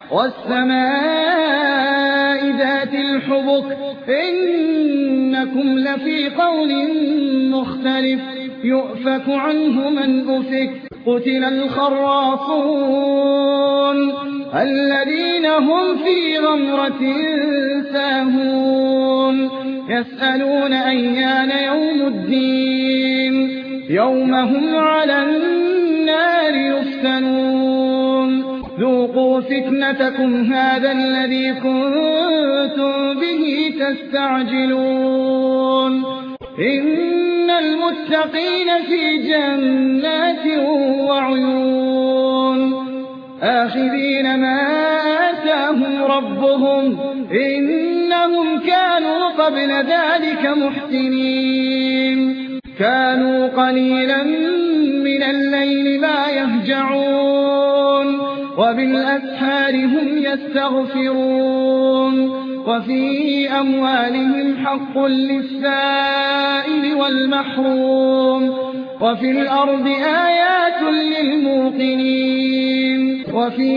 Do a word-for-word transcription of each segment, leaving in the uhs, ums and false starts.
وَالسَّمَاءِ ذَاتِ الْحُبُكِ إِنَّكُمْ لَفِي قَوْلٍ مُخْتَلِفٍ يُؤْفَكُ عَنْهُ مَنْ أُفِكَ قُتِلَ الْخَرَّاصُونَ الَّذِينَ هُمْ فِي غَمْرَةٍ سَاهُونَ يَسْأَلُونَ أَيَّانَ يَوْمُ الدِّينِ يَوْمَ هُمْ عَلَى النَّارِ يُفْتَنُونَ ذُوقُوا فِتْنَتَكُمْ هَذَا الَّذِي كُنتُم بِهِ تَسْتَعْجِلُونَ إِنَّ الْمُتَّقِينَ فِي جَنَّاتٍ وَعُيُونٍ آخِذِينَ مَا آتَاهُمْ رَبُّهُمْ إِنَّهُمْ كَانُوا قَبْلَ ذَلِكَ مُحْسِنِينَ كَانُوا قَلِيلًا مِنَ اللَّيْلِ مَا يَهْجَعُونَ وَبِالْأَسْحَارِ هُمْ يَسْتَغْفِرُونَ وَفِي أَمْوَالِهِمْ حَقٌّ لِّلسَّائِلِ وَالْمَحْرُومِ وَفِي الْأَرْضِ آيَاتٌ لِّلْمُوقِنِينَ وَفِي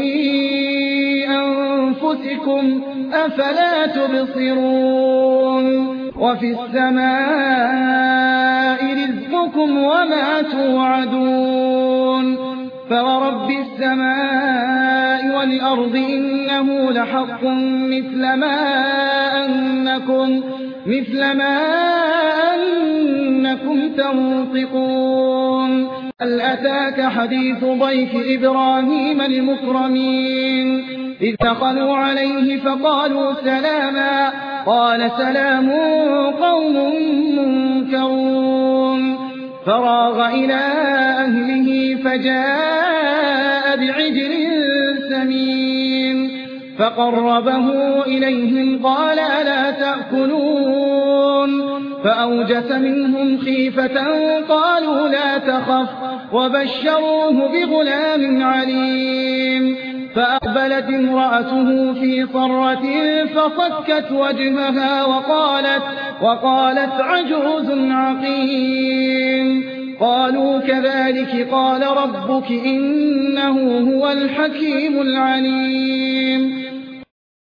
أَنفُسِكُمْ أَفَلَا تُبْصِرُونَ وَفِي السَّمَاءِ رِزْقُكُمْ وَمَا تُوعَدُونَ فَوَرَبِّ السَّمَاءِ وَالْأَرْضِ إِنَّهُ لَحَقٌّ مِثْلَ ما أَنَّكُمْ مِثْلَ ما أَنَّكُمْ تَنطِقُونَ هَلْ أَتَاكَ حَدِيثُ ضَيْفِ إِبْرَاهِيمَ الْمُكْرَمِينَ إِذْ دَخَلُوا عَلَيْهِ فَقَالُوا سَلَامًا قَالَ سَلَامٌ قَوْمٌ مُنكَرُونَ فَرَاغَ إِلَىٰ أَهْلِهِ فَجَاءَ بِعِجْلٍ سَمِينٍ فَقَرَّبَهُ إِلَيْهِمْ قَالَ أَلَا تَأْكُلُونَ فَأَوْجَسَ مِنْهُمْ خِيفَةً قَالُوا لَا تَخَفْ وَبَشَّرُوهُ بِغُلَامٍ عَلِيمٍ فَأَقْبَلَتِ امْرَأَتُهُ فِي صَرَّةٍ فَصَكَّتْ وَجْهَهَا وَقَالَتْ, وقالت عَجُوزٌ عَقِيمٌ قَالُوا كَذَلِكِ قَالَ رَبُّكِ إِنَّهُ هُوَ الْحَكِيمُ الْعَلِيمُ